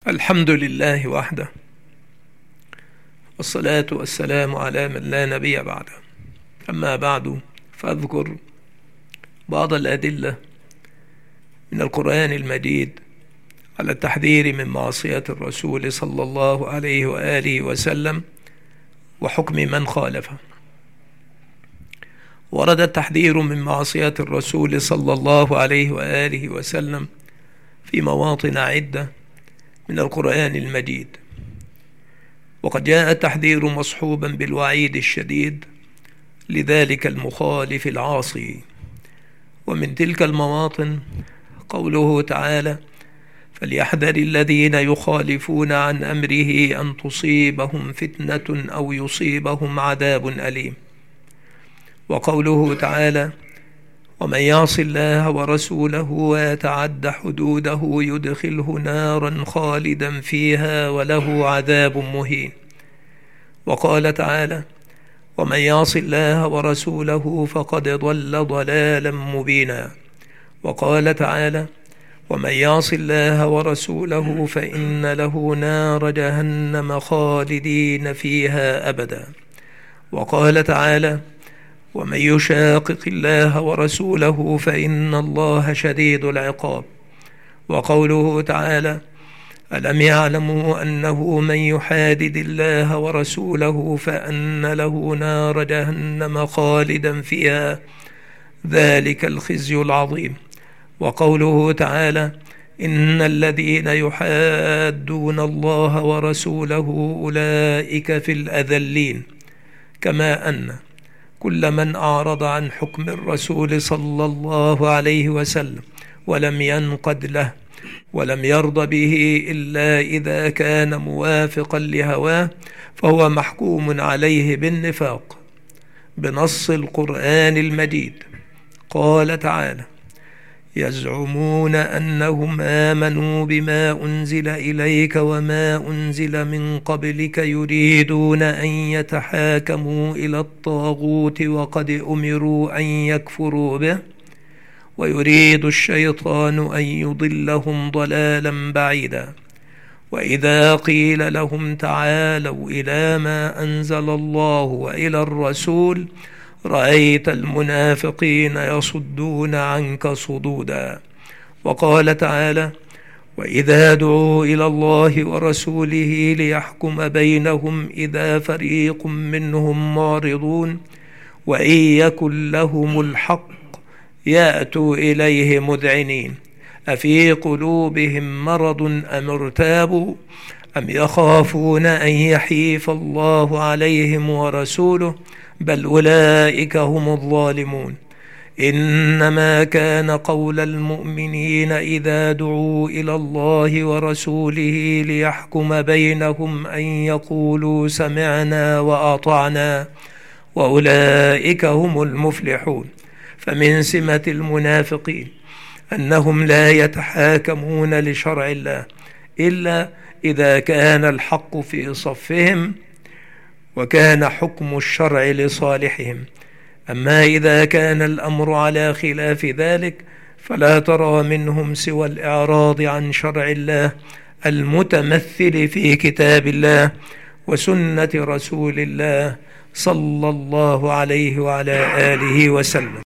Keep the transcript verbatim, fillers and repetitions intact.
الحمد لله وحده، والصلاة والسلام على من لا نبي بعده. أما بعد، فأذكر بعض الأدلة من القرآن المجيد على التحذير من معصية الرسول صلى الله عليه وآله وسلم وحكم من خالفه. ورد التحذير من معصية الرسول صلى الله عليه وآله وسلم في مواطن عدة من القرآن المجيد، وقد جاء التحذير مصحوبا بالوعيد الشديد لذلك المخالف العاصي. ومن تلك المواطن قوله تعالى: فليحذر الذين يخالفون عن أمره أن تصيبهم فتنة أو يصيبهم عذاب أليم. وقوله تعالى: ومن يعص الله ورسوله ويتعد حدوده يدخله نارا خالدا فيها وله عذاب مهين. وقال تعالى: ومن يعص الله ورسوله فقد ضل ضلالا مبينا. وقال تعالى: ومن يعص الله ورسوله فإن له نار جهنم خالدين فيها أبدا. وقال تعالى: ومن يشاقق الله ورسوله فإن الله شديد العقاب. وقوله تعالى: ألم يعلموا أنه من يحادد الله ورسوله فأن له نار جهنم خالدا فيها ذلك الخزي العظيم. وقوله تعالى: إن الذين يحادون الله ورسوله أولئك في الأذلين. كما أن كل من أعرض عن حكم الرسول صلى الله عليه وسلم ولم ينقد له ولم يرضى به إلا إذا كان موافقا لهواه فهو محكوم عليه بالنفاق بنص القرآن المجيد. قال تعالى: يزعمون أنهم آمنوا بما أنزل إليك وما أنزل من قبلك يريدون أن يتحاكموا إلى الطاغوت وقد أمروا أن يكفروا به ويريد الشيطان أن يضلهم ضلالا بعيدا. وإذا قيل لهم تعالوا إلى ما أنزل الله وإلى الرسول رأيت المنافقين يصدون عنك صدودا. وقال تعالى: وإذا دعوا إلى الله ورسوله ليحكم بينهم إذا فريق منهم معرضون وإن يكن لهم الحق يأتوا إليه مذعنين أفي قلوبهم مرض أم ارتابوا أم يخافون أن يحيف الله عليهم ورسوله بل أولئك هم الظالمون. إنما كان قول المؤمنين إذا دعوا إلى الله ورسوله ليحكم بينهم أن يقولوا سمعنا وأطعنا وأولئك هم المفلحون. فمن سمة المنافقين أنهم لا يتحاكمون لشرع الله إلا إذا كان الحق في صفهم وكان حكم الشرع لصالحهم. أما إذا كان الأمر على خلاف ذلك فلا ترى منهم سوى الإعراض عن شرع الله المتمثل في كتاب الله وسنة رسول الله صلى الله عليه وعلى آله وسلم.